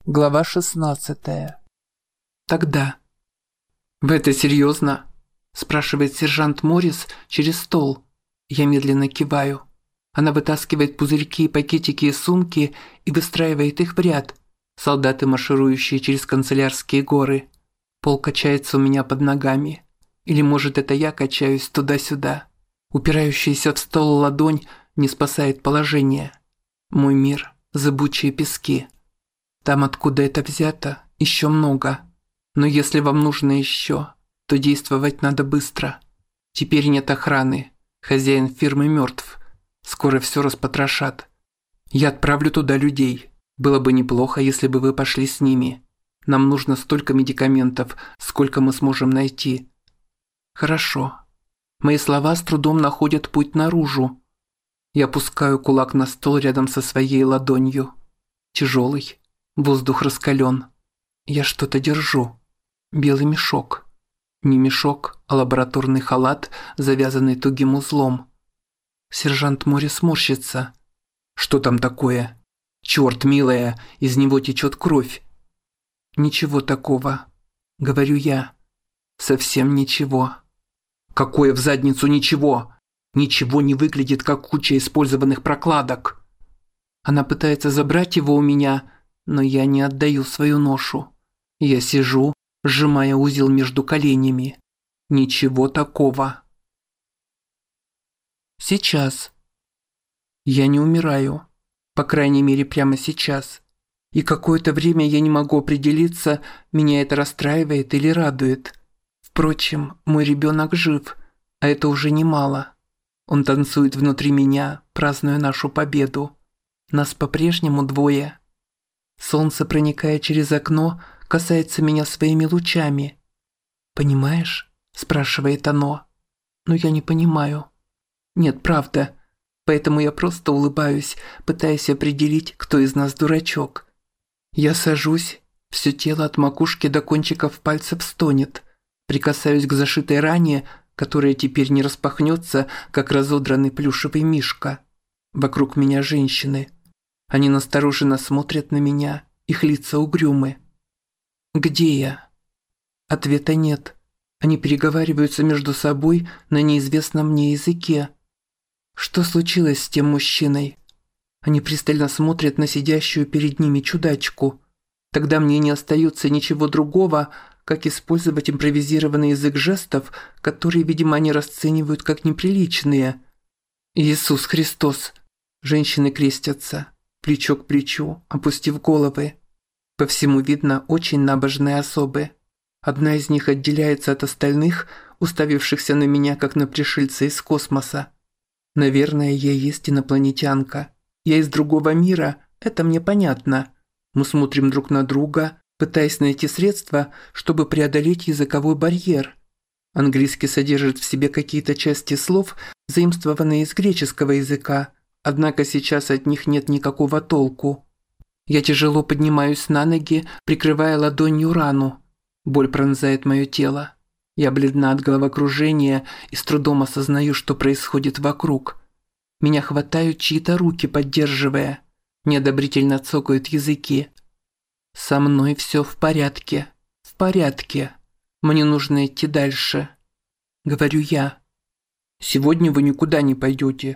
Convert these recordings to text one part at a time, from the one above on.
Глава 16. Тогда. «Вы это серьезно?» – спрашивает сержант Моррис через стол. Я медленно киваю. Она вытаскивает пузырьки и пакетики из сумки и выстраивает их в ряд. Солдаты, марширующие через канцелярские горы. Пол качается у меня под ногами. Или, может, это я качаюсь туда-сюда. Упирающаяся в стол ладонь не спасает положение. Мой мир – зыбучие пески. Там, откуда это взято, еще много. Но если вам нужно еще, то действовать надо быстро. Теперь нет охраны. Хозяин фирмы мертв. Скоро все распотрошат. Я отправлю туда людей. Было бы неплохо, если бы вы пошли с ними. Нам нужно столько медикаментов, сколько мы сможем найти. Хорошо. Мои слова с трудом находят путь наружу. Я опускаю кулак на стол рядом со своей ладонью. Тяжелый. Воздух раскален. Я что-то держу. Белый мешок. Не мешок, а лабораторный халат, завязанный тугим узлом. Сержант Моррис морщится. Что там такое? Черт, милая, из него течет кровь. Ничего такого. Говорю я. Совсем ничего. Какое в задницу ничего? Ничего не выглядит, как куча использованных прокладок. Она пытается забрать его у меня, но я не отдаю свою ношу. Я сижу, сжимая узел между коленями. Ничего такого. Сейчас. Я не умираю. По крайней мере, прямо сейчас. И какое-то время я не могу определиться, меня это расстраивает или радует. Впрочем, мой ребенок жив, а это уже немало. Он танцует внутри меня, празднуя нашу победу. Нас по-прежнему двое. Солнце, проникая через окно, касается меня своими лучами. «Понимаешь?» – спрашивает оно. Но я не понимаю. Нет, правда. Поэтому я просто улыбаюсь, пытаясь определить, кто из нас дурачок. Я сажусь, все тело от макушки до кончиков пальцев стонет. Прикасаюсь к зашитой ране, которая теперь не распахнется, как разодранный плюшевый мишка. Вокруг меня женщины. Они настороженно смотрят на меня, их лица угрюмы. «Где я?» Ответа нет. Они переговариваются между собой на неизвестном мне языке. Что случилось с тем мужчиной? Они пристально смотрят на сидящую перед ними чудачку. Тогда мне не остается ничего другого, как использовать импровизированный язык жестов, которые, видимо, они расценивают как неприличные. Иисус Христос. Женщины крестятся, плечо к плечу, опустив головы. По всему видно очень набожные особы. Одна из них отделяется от остальных, уставившихся на меня, как на пришельца из космоса. Наверное, я есть инопланетянка. Я из другого мира, это мне понятно. Мы смотрим друг на друга, пытаясь найти средства, чтобы преодолеть языковой барьер. Английский содержит в себе какие-то части слов, заимствованные из греческого языка, однако сейчас от них нет никакого толку. Я тяжело поднимаюсь на ноги, прикрывая ладонью рану. Боль пронзает мое тело. Я бледна от головокружения и с трудом осознаю, что происходит вокруг. Меня хватают чьи-то руки, поддерживая. Неодобрительно цокают языки. Со мной все в порядке. В порядке. Мне нужно идти дальше. Говорю я. Сегодня вы никуда не пойдете.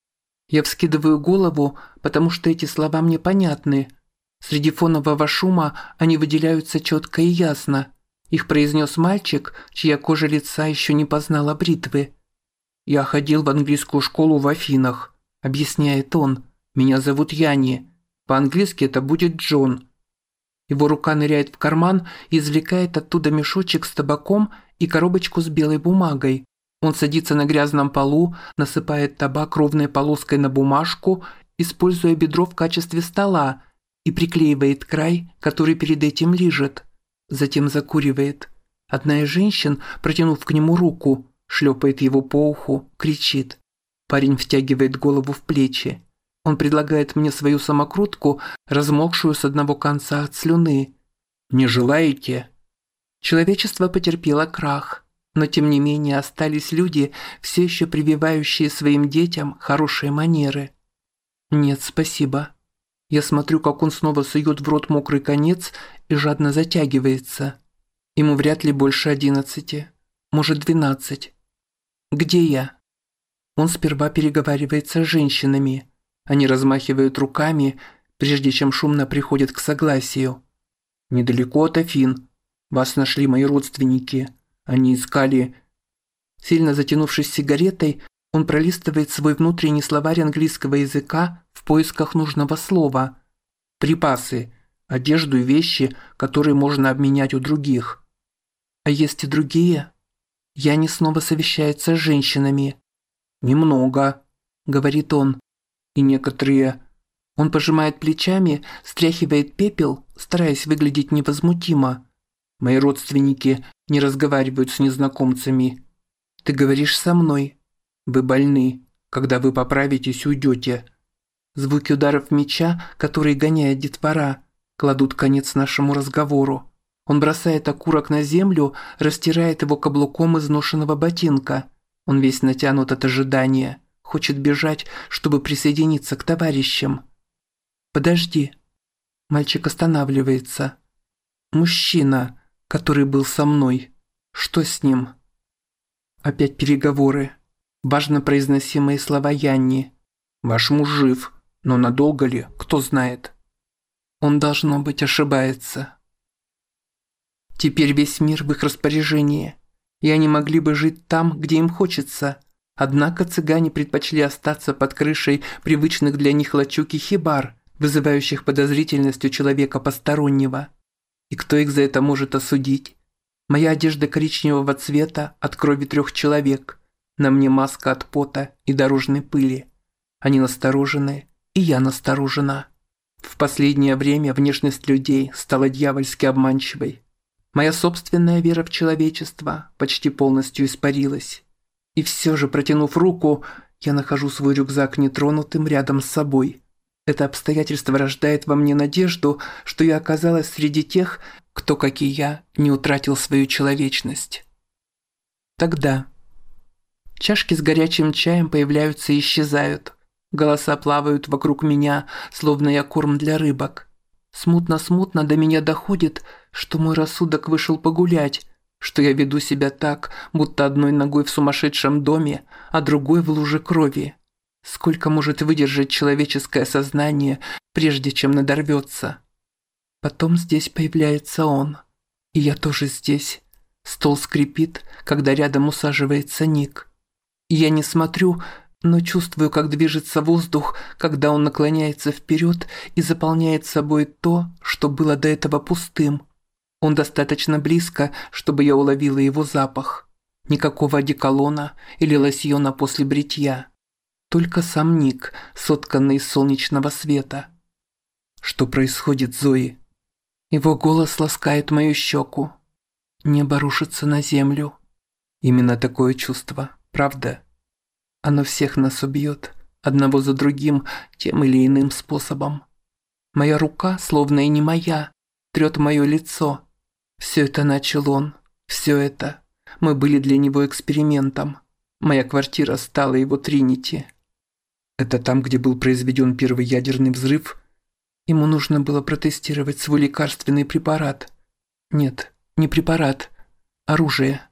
Я вскидываю голову, потому что эти слова мне понятны. Среди фонового шума они выделяются четко и ясно. Их произнес мальчик, чья кожа лица еще не познала бритвы. «Я ходил в английскую школу в Афинах», – объясняет он. «Меня зовут Яни. По-английски это будет Джон». Его рука ныряет в карман и извлекает оттуда мешочек с табаком и коробочку с белой бумагой. Он садится на грязном полу, насыпает табак ровной полоской на бумажку, используя бедро в качестве стола, и приклеивает край, который перед этим лижет. Затем закуривает. Одна из женщин, протянув к нему руку, шлепает его по уху, кричит. Парень втягивает голову в плечи. Он предлагает мне свою самокрутку, размокшую с одного конца от слюны. «Не желаете?» Человечество потерпело крах, но тем не менее остались люди, все еще прививающие своим детям хорошие манеры. «Нет, спасибо». Я смотрю, как он снова сует в рот мокрый конец и жадно затягивается. Ему вряд ли больше 11, может 12. Где я? Он сперва переговаривается с женщинами. Они размахивают руками, прежде чем шумно приходят к согласию. Недалеко от Афин. Вас нашли мои родственники. Они искали... Сильно затянувшись сигаретой, он пролистывает свой внутренний словарь английского языка в поисках нужного слова. Припасы, одежду и вещи, которые можно обменять у других. А есть и другие? Яни снова совещается с женщинами. «Немного», — говорит он. «И некоторые...» Он пожимает плечами, стряхивает пепел, стараясь выглядеть невозмутимо. «Мои родственники не разговаривают с незнакомцами. Ты говоришь со мной. Вы больны. Когда вы поправитесь, уйдете». Звуки ударов меча, которые гоняет детвора, кладут конец нашему разговору. Он бросает окурок на землю, растирает его каблуком изношенного ботинка. Он весь натянут от ожидания, хочет бежать, чтобы присоединиться к товарищам. «Подожди». Мальчик останавливается. «Мужчина, который был со мной. Что с ним?» Опять переговоры. Важно произносимые слова Янни. «Ваш муж жив, но надолго ли, кто знает?» Он, должно быть, ошибается. Теперь весь мир в их распоряжении, и они могли бы жить там, где им хочется. Однако цыгане предпочли остаться под крышей привычных для них лачуг и хибар, вызывающих подозрительность у человека постороннего. И кто их за это может осудить? Моя одежда коричневого цвета от крови 3 человек. На мне маска от пота и дорожной пыли. Они насторожены, и я насторожена. В последнее время внешность людей стала дьявольски обманчивой. Моя собственная вера в человечество почти полностью испарилась. И все же, протянув руку, я нахожу свой рюкзак нетронутым рядом с собой. Это обстоятельство рождает во мне надежду, что я оказалась среди тех, кто, как и я, не утратил свою человечность. Тогда чашки с горячим чаем появляются и исчезают. Голоса плавают вокруг меня, словно я корм для рыбок. Смутно-смутно до меня доходит, что мой рассудок вышел погулять, что я веду себя так, будто одной ногой в сумасшедшем доме, а другой в луже крови. Сколько может выдержать человеческое сознание, прежде чем надорвется? Потом здесь появляется он. И я тоже здесь. Стол скрипит, когда рядом усаживается Ник. И я не смотрю, но чувствую, как движется воздух, когда он наклоняется вперед и заполняет собой то, что было до этого пустым. Он достаточно близко, чтобы я уловила его запах. Никакого одеколона или лосьона после бритья. Только сам Ник, сотканный из солнечного света. Что происходит, Зои? Его голос ласкает мою щеку. Небо рушится на землю. Именно такое чувство, правда? Оно всех нас убьет, одного за другим, тем или иным способом. Моя рука, словно и не моя, трет мое лицо. Все это начал он, все это. Мы были для него экспериментом. Моя квартира стала его Тринити. Это там, где был произведен первый ядерный взрыв? Ему нужно было протестировать свой лекарственный препарат. Нет, не препарат, оружие.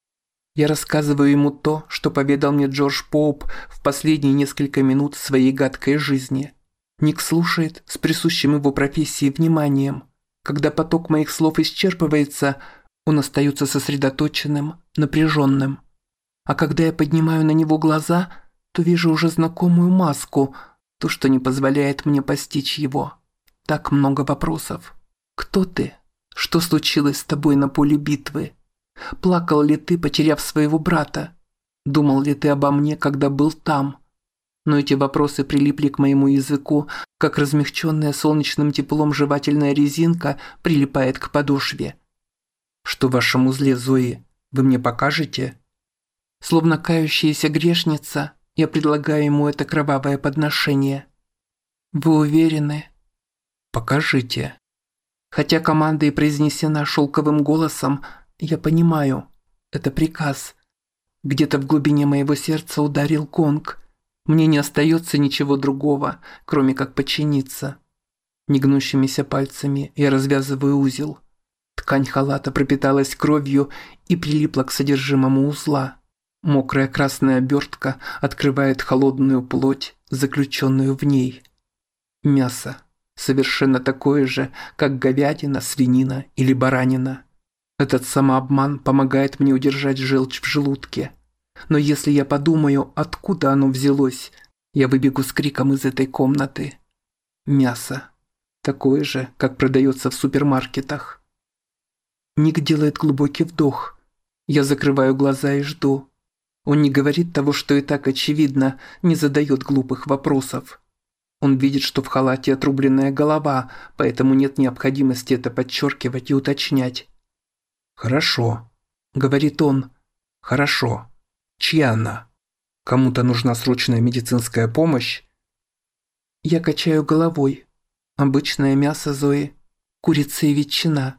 Я рассказываю ему то, что поведал мне Джордж Поуп в последние несколько минут своей гадкой жизни. Ник слушает с присущим его профессии вниманием. Когда поток моих слов исчерпывается, он остается сосредоточенным, напряженным. А когда я поднимаю на него глаза, то вижу уже знакомую маску, то, что не позволяет мне постичь его. Так много вопросов. Кто ты? Что случилось с тобой на поле битвы? Плакал ли ты, потеряв своего брата? Думал ли ты обо мне, когда был там? Но эти вопросы прилипли к моему языку, как размягченная солнечным теплом жевательная резинка прилипает к подошве. Что в вашем узле, Зои? Вы мне покажете? Словно кающаяся грешница, я предлагаю ему это кровавое подношение. Вы уверены? Покажите. Хотя команда и произнесена шелковым голосом, я понимаю, это приказ. Где-то в глубине моего сердца ударил гонг. Мне не остается ничего другого, кроме как подчиниться. Негнущимися пальцами я развязываю узел. Ткань халата пропиталась кровью и прилипла к содержимому узла. Мокрая красная обертка открывает холодную плоть, заключенную в ней. Мясо. Совершенно такое же, как говядина, свинина или баранина. Этот самообман помогает мне удержать желчь в желудке. Но если я подумаю, откуда оно взялось, я выбегу с криком из этой комнаты. Мясо. Такое же, как продается в супермаркетах. Ник делает глубокий вдох. Я закрываю глаза и жду. Он не говорит того, что и так очевидно, не задает глупых вопросов. Он видит, что в халате отрубленная голова, поэтому нет необходимости это подчеркивать и уточнять. «Хорошо», — говорит он. «Хорошо. Чья она? Кому-то нужна срочная медицинская помощь?» Я качаю головой. Обычное мясо Зои. Курица и ветчина.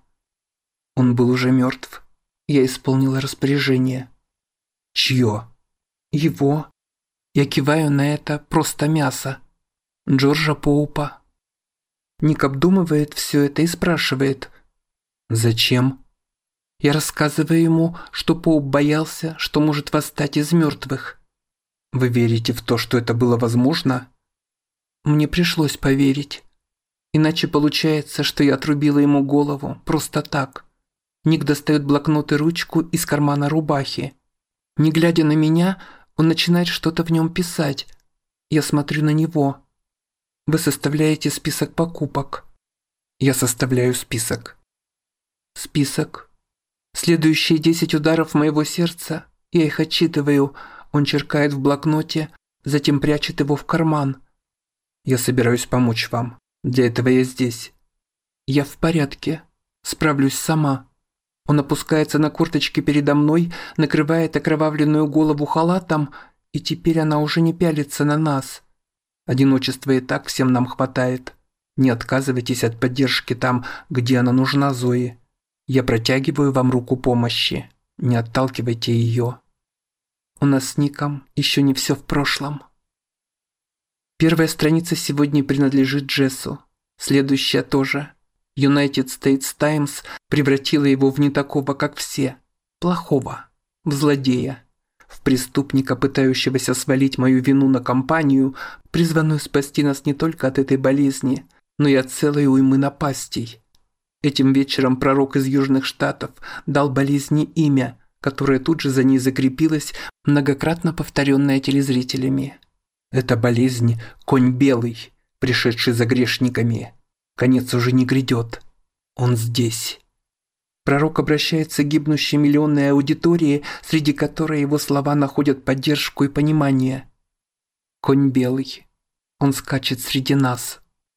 Он был уже мертв. Я исполнила распоряжение. «Чье?» «Его». Я киваю на это просто мясо. Джорджа Поупа. Ник обдумывает все это и спрашивает. «Зачем?» Я рассказываю ему, что Поуп боялся, что может восстать из мертвых. «Вы верите в то, что это было возможно?» Мне пришлось поверить. Иначе получается, что я отрубила ему голову просто так. Ник достает блокнот и ручку из кармана рубахи. Не глядя на меня, он начинает что-то в нем писать. Я смотрю на него. Вы составляете список покупок. Я составляю список. Список. Следующие 10 ударов моего сердца, я их отчитываю. Он черкает в блокноте, затем прячет его в карман. Я собираюсь помочь вам. Для этого я здесь. Я в порядке. Справлюсь сама. Он опускается на корточки передо мной, накрывает окровавленную голову халатом, и теперь она уже не пялится на нас. Одиночества и так всем нам хватает. Не отказывайтесь от поддержки там, где она нужна, Зои. Я протягиваю вам руку помощи. Не отталкивайте ее. У нас с Ником еще не все в прошлом. Первая страница сегодня принадлежит Джессу. Следующая тоже. United States Times превратила его в не такого, как все. Плохого. В злодея. В преступника, пытающегося свалить мою вину на компанию, призванную спасти нас не только от этой болезни, но и от целой уймы напастей. Этим вечером пророк из Южных Штатов дал болезни имя, которое тут же за ней закрепилось, многократно повторенное телезрителями. Это болезнь – конь белый, пришедший за грешниками. Конец уже не грядет. Он здесь. Пророк обращается к гибнущей миллионной аудитории, среди которой его слова находят поддержку и понимание. Конь белый. Он скачет среди нас.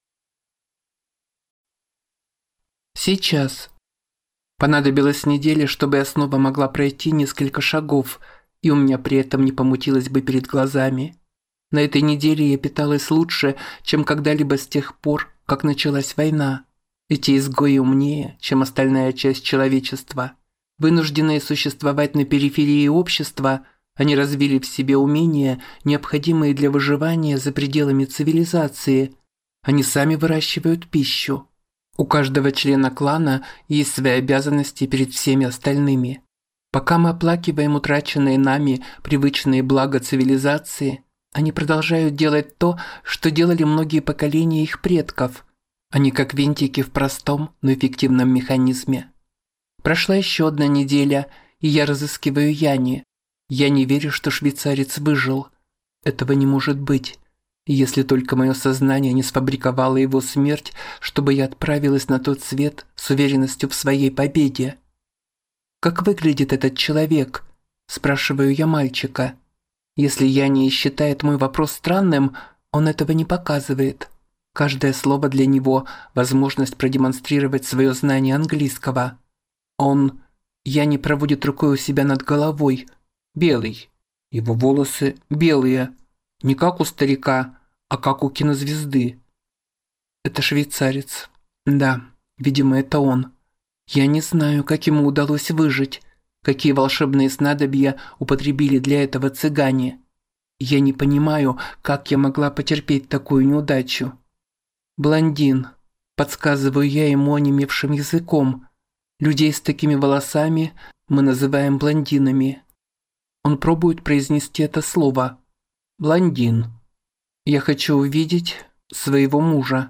Сейчас. Понадобилась неделя, чтобы я снова могла пройти несколько шагов, и у меня при этом не помутилось бы перед глазами. На этой неделе я питалась лучше, чем когда-либо с тех пор, как началась война. Эти изгои умнее, чем остальная часть человечества. Вынужденные существовать на периферии общества, они развили в себе умения, необходимые для выживания за пределами цивилизации. Они сами выращивают пищу. У каждого члена клана есть свои обязанности перед всеми остальными. Пока мы оплакиваем утраченные нами привычные блага цивилизации, они продолжают делать то, что делали многие поколения их предков. Они как винтики в простом, но эффективном механизме. Прошла еще одна неделя, и я разыскиваю Яни. Я не верю, что швейцарец выжил. Этого не может быть. Если только мое сознание не сфабриковало его смерть, чтобы я отправилась на тот свет с уверенностью в своей победе. «Как выглядит этот человек?» – спрашиваю я мальчика. Если Яни считает мой вопрос странным, он этого не показывает. Каждое слово для него – возможность продемонстрировать свое знание английского. Яни проводит рукой у себя над головой. Белый. Его волосы белые. Не как у старика, а как у кинозвезды. Это швейцарец. Да, видимо, это он. Я не знаю, как ему удалось выжить. Какие волшебные снадобья употребили для этого цыгане. Я не понимаю, как я могла потерпеть такую неудачу. Блондин. Подсказываю я ему онемевшим языком. Людей с такими волосами мы называем блондинами. Он пробует произнести это слово. Блондин. Я хочу увидеть своего мужа.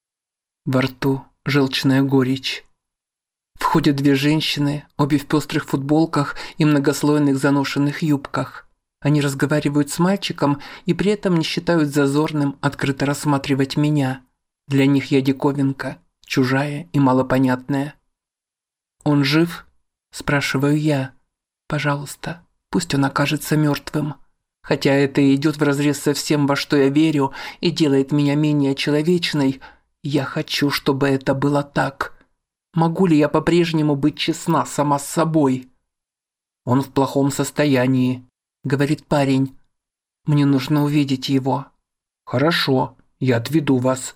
Во рту желчная горечь. Входят две женщины, обе в пестрых футболках и многослойных заношенных юбках. Они разговаривают с мальчиком и при этом не считают зазорным открыто рассматривать меня. Для них я диковинка, чужая и малопонятная. «Он жив?» – спрашиваю я. «Пожалуйста, пусть он окажется мертвым. Хотя это и идет вразрез со всем, во что я верю, и делает меня менее человечной, я хочу, чтобы это было так. Могу ли я по-прежнему быть честна сама с собой?» «Он в плохом состоянии», – говорит парень. «Мне нужно увидеть его». «Хорошо, я отведу вас».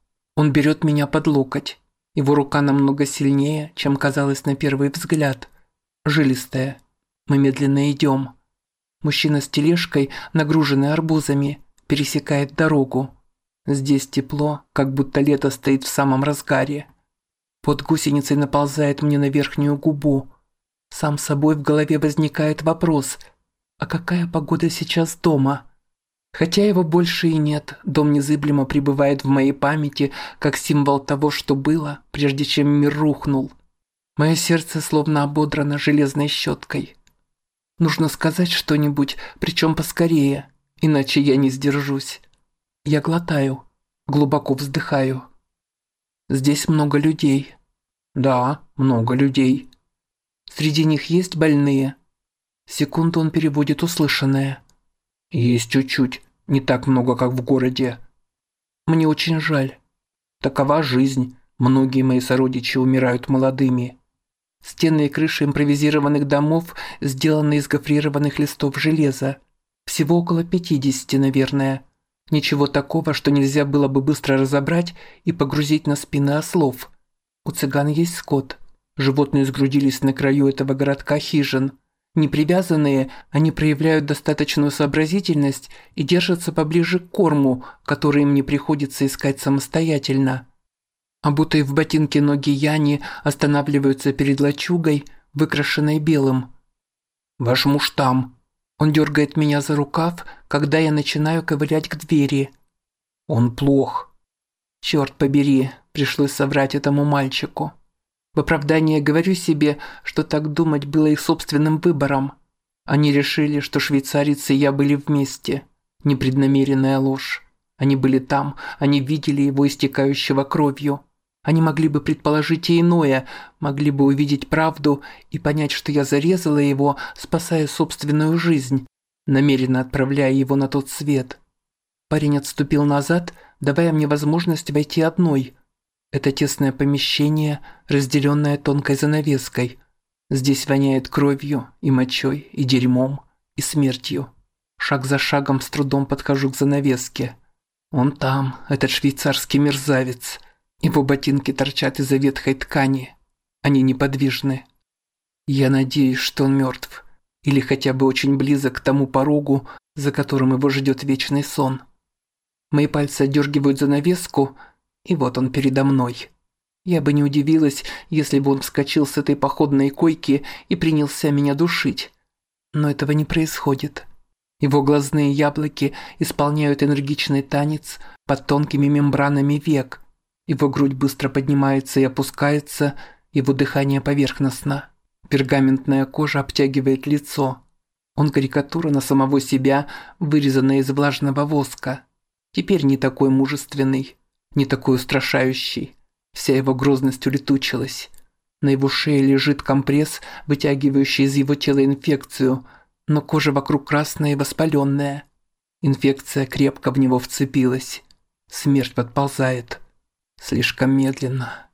Он берет меня под локоть. Его рука намного сильнее, чем казалось на первый взгляд. Жилистая. Мы медленно идем. Мужчина с тележкой, нагруженный арбузами, пересекает дорогу. Здесь тепло, как будто лето стоит в самом разгаре. Под гусеницей наползает мне на верхнюю губу. Сам собой в голове возникает вопрос: а какая погода сейчас дома? Хотя его больше и нет, дом незыблемо пребывает в моей памяти как символ того, что было, прежде чем мир рухнул. Мое сердце словно ободрано железной щеткой. Нужно сказать что-нибудь, причем поскорее, иначе я не сдержусь. Я глотаю, глубоко вздыхаю. Здесь много людей. Да, много людей. Среди них есть больные. Секунду он переводит услышанное. Есть чуть-чуть, не так много, как в городе. Мне очень жаль. Такова жизнь, многие мои сородичи умирают молодыми. Стены и крыши импровизированных домов сделаны из гофрированных листов железа. Всего около 50, наверное. Ничего такого, что нельзя было бы быстро разобрать и погрузить на спины ослов. У цыган есть скот. Животные сгрудились на краю этого городка хижин. Непривязанные, они проявляют достаточную сообразительность и держатся поближе к корму, который им не приходится искать самостоятельно. Обутые в ботинки ноги Яни останавливаются перед лачугой, выкрашенной белым. «Ваш муж там». Он дергает меня за рукав, когда я начинаю ковырять к двери. «Он плох». Черт побери, пришлось соврать этому мальчику. В оправдание говорю себе, что так думать было их собственным выбором. Они решили, что швейцарец и я были вместе. Непреднамеренная ложь. Они были там, они видели его истекающего кровью. Они могли бы предположить и иное, могли бы увидеть правду и понять, что я зарезала его, спасая собственную жизнь, намеренно отправляя его на тот свет. Парень отступил назад, давая мне возможность войти одной. Это тесное помещение, разделенное тонкой занавеской. Здесь воняет кровью, и мочой, и дерьмом, и смертью. Шаг за шагом с трудом подхожу к занавеске. Он там, этот швейцарский мерзавец. Его ботинки торчат из-за ветхой ткани. Они неподвижны. Я надеюсь, что он мертв. Или хотя бы очень близок к тому порогу, за которым его ждет вечный сон. Мои пальцы отдергивают занавеску, и вот он передо мной. Я бы не удивилась, если бы он вскочил с этой походной койки и принялся меня душить. Но этого не происходит. Его глазные яблоки исполняют энергичный танец под тонкими мембранами век. Его грудь быстро поднимается и опускается, его дыхание поверхностно. Пергаментная кожа обтягивает лицо. Он карикатура на самого себя, вырезанная из влажного воска. Теперь не такой мужественный, не такой устрашающий. Вся его грозность улетучилась. На его шее лежит компресс, вытягивающий из его тела инфекцию, но кожа вокруг красная и воспаленная. Инфекция крепко в него вцепилась. Смерть подползает. Слишком медленно.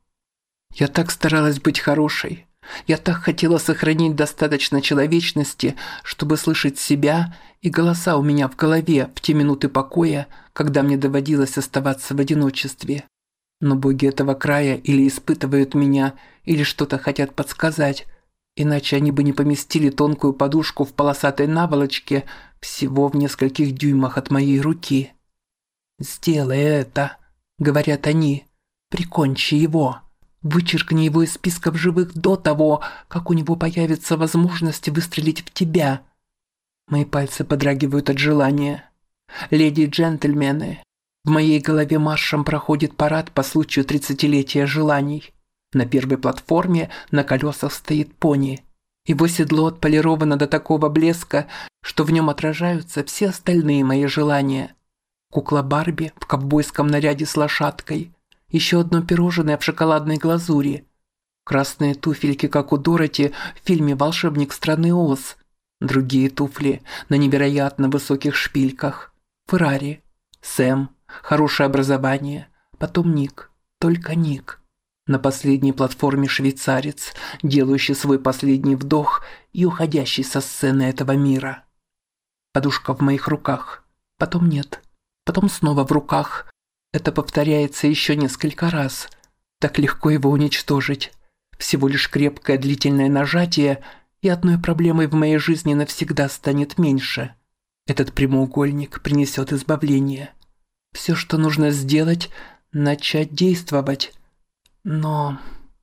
Я так старалась быть хорошей. Я так хотела сохранить достаточно человечности, чтобы слышать себя и голоса у меня в голове в те минуты покоя, когда мне доводилось оставаться в одиночестве. Но боги этого края или испытывают меня, или что-то хотят подсказать, иначе они бы не поместили тонкую подушку в полосатой наволочке всего в нескольких дюймах от моей руки. «Сделай это», — говорят они. Прикончи его. Вычеркни его из списков живых до того, как у него появится возможность выстрелить в тебя. Мои пальцы подрагивают от желания. Леди и джентльмены, в моей голове маршем проходит парад по случаю 30-летия желаний. На первой платформе на колесах стоит пони. Его седло отполировано до такого блеска, что в нем отражаются все остальные мои желания. Кукла Барби в ковбойском наряде с лошадкой. Еще одно пирожное в шоколадной глазури. Красные туфельки, как у Дороти в фильме «Волшебник страны Оз». Другие туфли на невероятно высоких шпильках. Феррари. Сэм. Хорошее образование. Потом Ник. Только Ник. На последней платформе швейцарец, делающий свой последний вдох и уходящий со сцены этого мира. Подушка в моих руках. Потом нет. Потом снова в руках. Это повторяется еще несколько раз. Так легко его уничтожить. Всего лишь крепкое длительное нажатие, и одной проблемой в моей жизни навсегда станет меньше. Этот прямоугольник принесет избавление. Все, что нужно сделать, начать действовать. Но...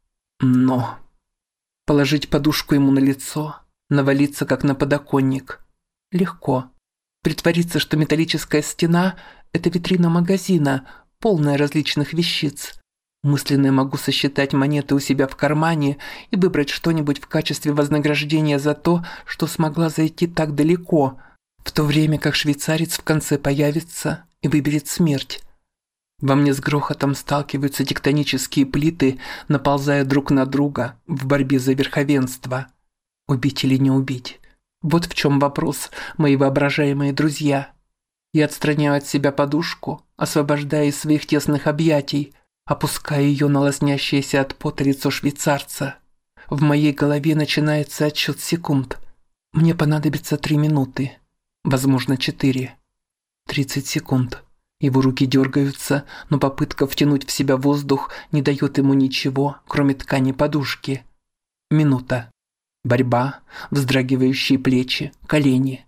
Положить подушку ему на лицо, навалиться как на подоконник. Легко. Притвориться, что металлическая стена – это витрина магазина, полная различных вещиц. Мысленно могу сосчитать монеты у себя в кармане и выбрать что-нибудь в качестве вознаграждения за то, что смогла зайти так далеко, в то время как швейцарец в конце появится и выберет смерть. Во мне с грохотом сталкиваются тектонические плиты, наползая друг на друга в борьбе за верховенство. Убить или не убить? Вот в чем вопрос, мои воображаемые друзья. Я отстраняю от себя подушку, освобождая из своих тесных объятий, опуская ее на лоснящееся от пота лицо швейцарца. В моей голове начинается отсчет секунд. Мне понадобится 3 минуты. Возможно, 4. 30 секунд. Его руки дергаются, но попытка втянуть в себя воздух не дает ему ничего, кроме ткани подушки. Минута. Борьба, вздрагивающие плечи, колени.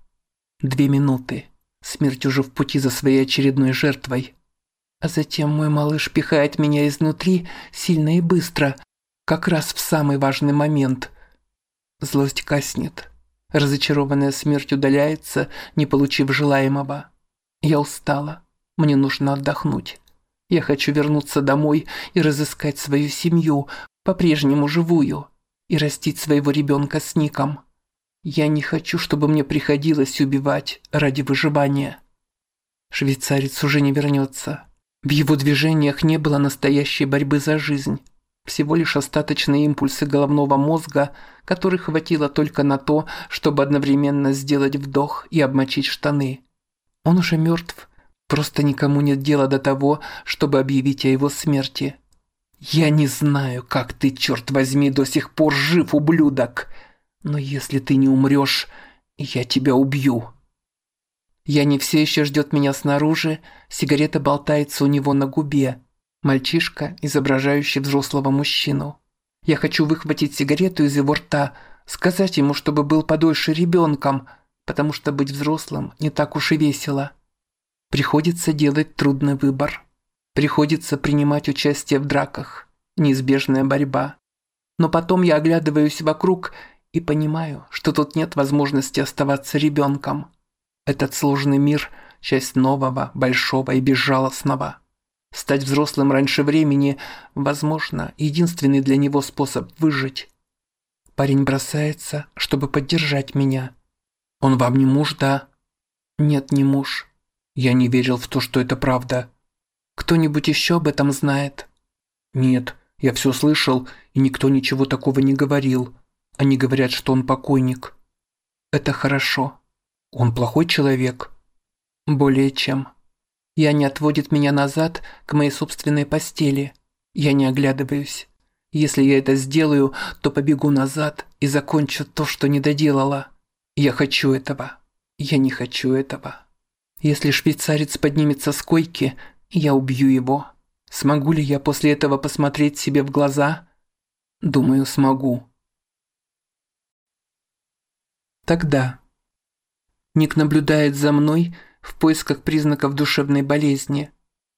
2 минуты. Смерть уже в пути за своей очередной жертвой. А затем мой малыш пихает меня изнутри сильно и быстро, как раз в самый важный момент. Злость гаснет. Разочарованная смерть удаляется, не получив желаемого. Я устала. Мне нужно отдохнуть. Я хочу вернуться домой и разыскать свою семью, по-прежнему живую, и растить своего ребенка с Ником. Я не хочу, чтобы мне приходилось убивать ради выживания. Швейцарец уже не вернется. В его движениях не было настоящей борьбы за жизнь. Всего лишь остаточные импульсы головного мозга, которых хватило только на то, чтобы одновременно сделать вдох и обмочить штаны. Он уже мертв. Просто никому нет дела до того, чтобы объявить о его смерти. Я не знаю, как ты, черт возьми, до сих пор жив, ублюдок. Но если ты не умрешь, я тебя убью. Яни все еще ждет меня снаружи, сигарета болтается у него на губе. Мальчишка, изображающий взрослого мужчину. Я хочу выхватить сигарету из его рта, сказать ему, чтобы был подольше ребенком, потому что быть взрослым не так уж и весело. Приходится делать трудный выбор. Приходится принимать участие в драках. Неизбежная борьба. Но потом я оглядываюсь вокруг и понимаю, что тут нет возможности оставаться ребенком. Этот сложный мир – часть нового, большого и безжалостного. Стать взрослым раньше времени – возможно, единственный для него способ выжить. Парень бросается, чтобы поддержать меня. Он вам не муж, да? Нет, не муж. Я не верил в то, что это правда. Кто-нибудь еще об этом знает? Нет, я все слышал, и никто ничего такого не говорил. Они говорят, что он покойник. Это хорошо. Он плохой человек? Более чем. Я не отводит меня назад к моей собственной постели. Я не оглядываюсь. Если я это сделаю, то побегу назад и закончу то, что не доделала. Я хочу этого. Я не хочу этого. Если швейцарец поднимется с койки, я убью его. Смогу ли я после этого посмотреть себе в глаза? Думаю, смогу. Тогда. Ник наблюдает за мной в поисках признаков душевной болезни.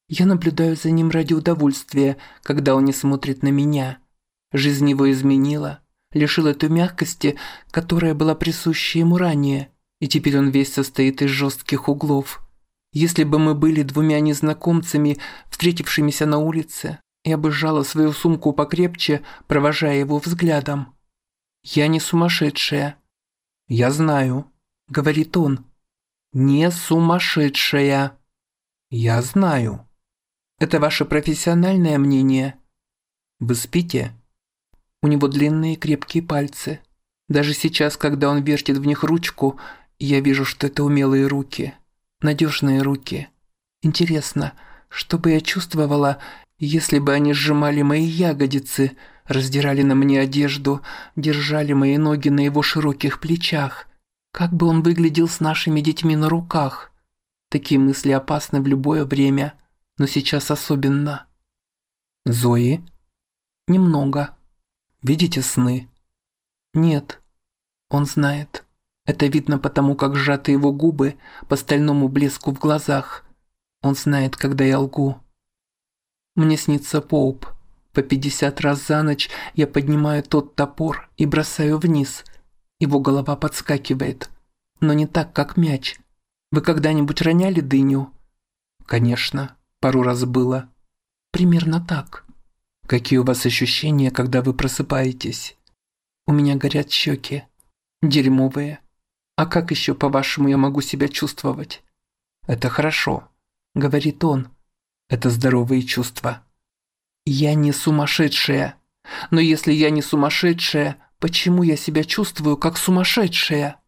Я наблюдаю за ним ради удовольствия, когда он не смотрит на меня. Жизнь его изменила, лишила той мягкости, которая была присуща ему ранее, и теперь он весь состоит из жестких углов. Если бы мы были двумя незнакомцами, встретившимися на улице, я бы сжала свою сумку покрепче, провожая его взглядом. «Я не сумасшедшая». «Я знаю», — говорит он. «Не сумасшедшая». «Я знаю». «Это ваше профессиональное мнение?» «Вы спите?» У него длинные крепкие пальцы. Даже сейчас, когда он вертит в них ручку, я вижу, что это умелые руки. Надежные руки. Интересно, что бы я чувствовала, если бы они сжимали мои ягодицы, раздирали на мне одежду, держали мои ноги на его широких плечах? Как бы он выглядел с нашими детьми на руках? Такие мысли опасны в любое время, но сейчас особенно. Зои? Немного. Видите сны? Нет. Он знает. Это видно потому, как сжаты его губы, по стальному блеску в глазах. Он знает, когда я лгу. Мне снится Поуп. По 50 раз за ночь я поднимаю тот топор и бросаю вниз. Его голова подскакивает. Но не так, как мяч. Вы когда-нибудь роняли дыню? Конечно, пару раз было. Примерно так. Какие у вас ощущения, когда вы просыпаетесь? У меня горят щеки. Дерьмовые. А как еще, по-вашему, я могу себя чувствовать? Это хорошо, говорит он. Это здоровые чувства. Я не сумасшедшая. Но если я не сумасшедшая, почему я себя чувствую как сумасшедшая?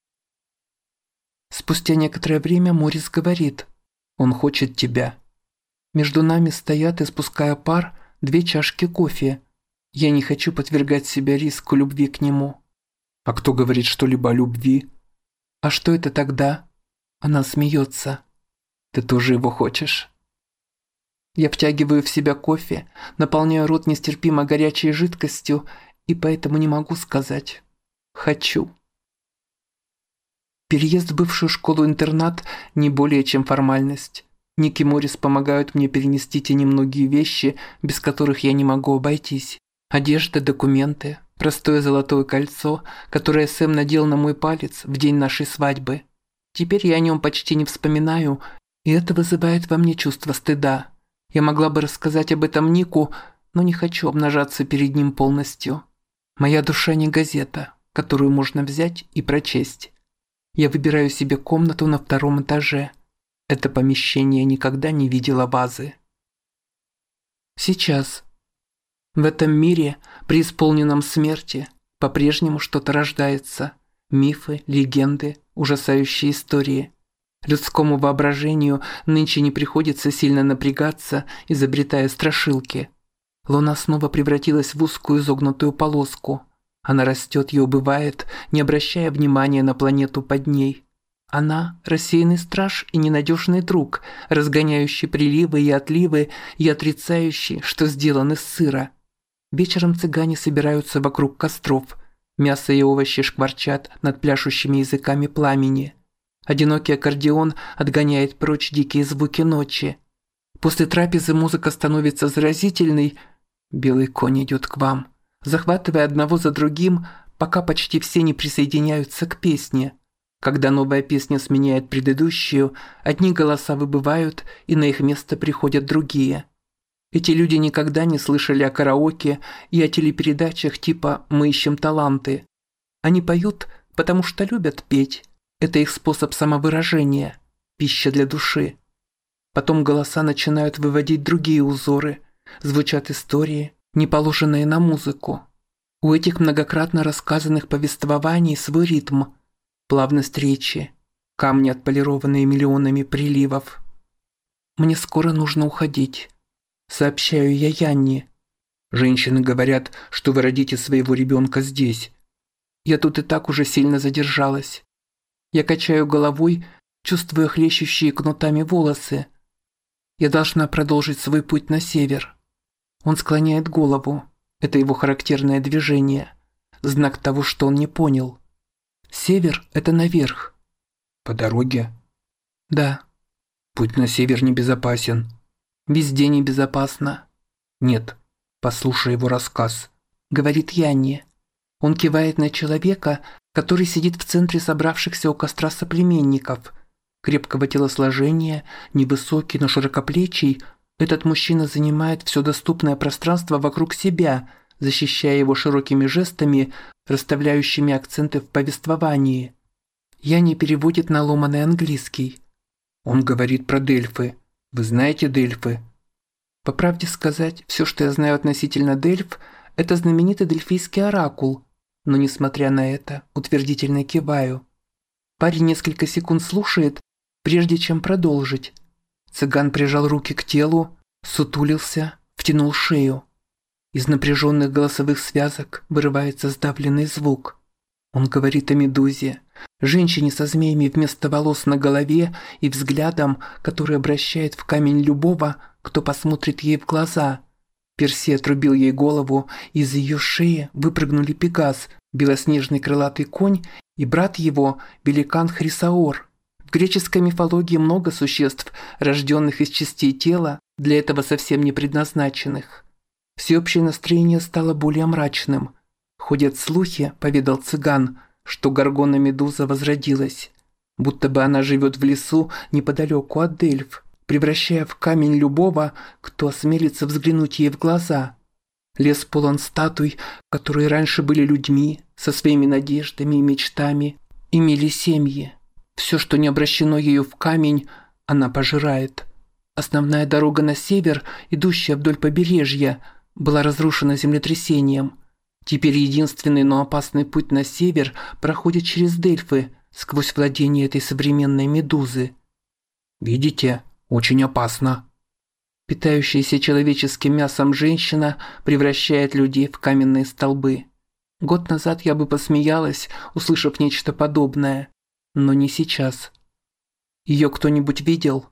Спустя некоторое время Морис говорит. Он хочет тебя. Между нами стоят, испуская пар, 2 чашки кофе. Я не хочу подвергать себя риску любви к нему. А кто говорит что-либо о любви? А что это тогда? Она смеется. Ты тоже его хочешь? Я втягиваю в себя кофе, наполняю рот нестерпимо горячей жидкостью и поэтому не могу сказать «хочу». Переезд в бывшую школу-интернат не более чем формальность. Ник и Морис помогают мне перенести те немногие вещи, без которых я не могу обойтись. Одежда, документы, простое золотое кольцо, которое Сэм надел на мой палец в день нашей свадьбы. Теперь я о нем почти не вспоминаю, и это вызывает во мне чувство стыда. Я могла бы рассказать об этом Нику, но не хочу обнажаться перед ним полностью. Моя душа не газета, которую можно взять и прочесть. Я выбираю себе комнату на 2-м этаже. Это помещение никогда не видело вазы. Сейчас. В этом мире, преисполненном смерти, по-прежнему что-то рождается. Мифы, легенды, ужасающие истории. Людскому воображению нынче не приходится сильно напрягаться, изобретая страшилки. Луна снова превратилась в узкую изогнутую полоску. Она растет и убывает, не обращая внимания на планету под ней. Она – рассеянный страж и ненадежный друг, разгоняющий приливы и отливы и отрицающий, что сделан из сыра. Вечером цыгане собираются вокруг костров. Мясо и овощи шкварчат над пляшущими языками пламени. Одинокий аккордеон отгоняет прочь дикие звуки ночи. После трапезы музыка становится заразительной. Белый конь идет к вам, захватывая одного за другим, пока почти все не присоединяются к песне. Когда новая песня сменяет предыдущую, одни голоса выбывают, и на их место приходят другие. Эти люди никогда не слышали о караоке и о телепередачах типа «Мы ищем таланты». Они поют, потому что любят петь. Это их способ самовыражения, пища для души. Потом голоса начинают выводить другие узоры, звучат истории, не положенные на музыку. У этих многократно рассказанных повествований свой ритм, плавность речи, камни, отполированные миллионами приливов. Мне скоро нужно уходить, сообщаю я Янне. Женщины говорят, что вы родите своего ребенка здесь. Я тут и так уже сильно задержалась. Я качаю головой, чувствуя хлещущие кнутами волосы. Я должна продолжить свой путь на север. Он склоняет голову. Это его характерное движение. Знак того, что он не понял. Север – это наверх. По дороге? Да. Путь на север небезопасен. Везде небезопасно. Нет, послушай его рассказ, говорит Янни. Он кивает на человека, который сидит в центре собравшихся у костра соплеменников. Крепкого телосложения, невысокий, но широкоплечий, этот мужчина занимает все доступное пространство вокруг себя, защищая его широкими жестами, расставляющими акценты в повествовании. Янни переводит на ломаный английский. Он говорит про Дельфы. Вы знаете Дельфы? По правде сказать, все, что я знаю относительно Дельф, это знаменитый дельфийский оракул. Но, несмотря на это, утвердительно киваю. Парень несколько секунд слушает, прежде чем продолжить. Цыган прижал руки к телу, сутулился, втянул шею. Из напряженных голосовых связок вырывается сдавленный звук. Он говорит о медузе, женщине со змеями вместо волос на голове и взглядом, который обращает в камень любого, кто посмотрит ей в глаза. Перси отрубил ей голову, из ее шеи выпрыгнули Пегас, белоснежный крылатый конь, и брат его, великан Хрисаор. В греческой мифологии много существ, рожденных из частей тела, для этого совсем не предназначенных. Всеобщее настроение стало более мрачным. Ходят слухи, поведал цыган, что Горгона-медуза возродилась, будто бы она живет в лесу неподалеку от Дельф, превращая в камень любого, кто осмелится взглянуть ей в глаза. Лес полон статуй, которые раньше были людьми, со своими надеждами и мечтами, имели семьи. Все, что не обращено ею в камень, она пожирает. Основная дорога на север, идущая вдоль побережья, была разрушена землетрясением. Теперь единственный, но опасный путь на север проходит через Дельфы, сквозь владение этой современной медузы. Видите, очень опасно. Питающаяся человеческим мясом женщина превращает людей в каменные столбы. Год назад я бы посмеялась, услышав нечто подобное, но не сейчас. Ее кто-нибудь видел?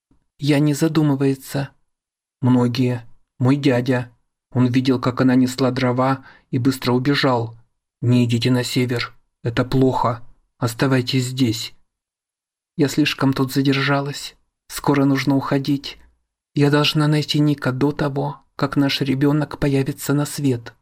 Я не задумывается. Многие. Мой дядя. Он видел, как она несла дрова и быстро убежал. Не идите на север. Это плохо. Оставайтесь здесь. Я слишком тут задержалась. Скоро нужно уходить. Я должна найти Ника до того, как наш ребенок появится на свет.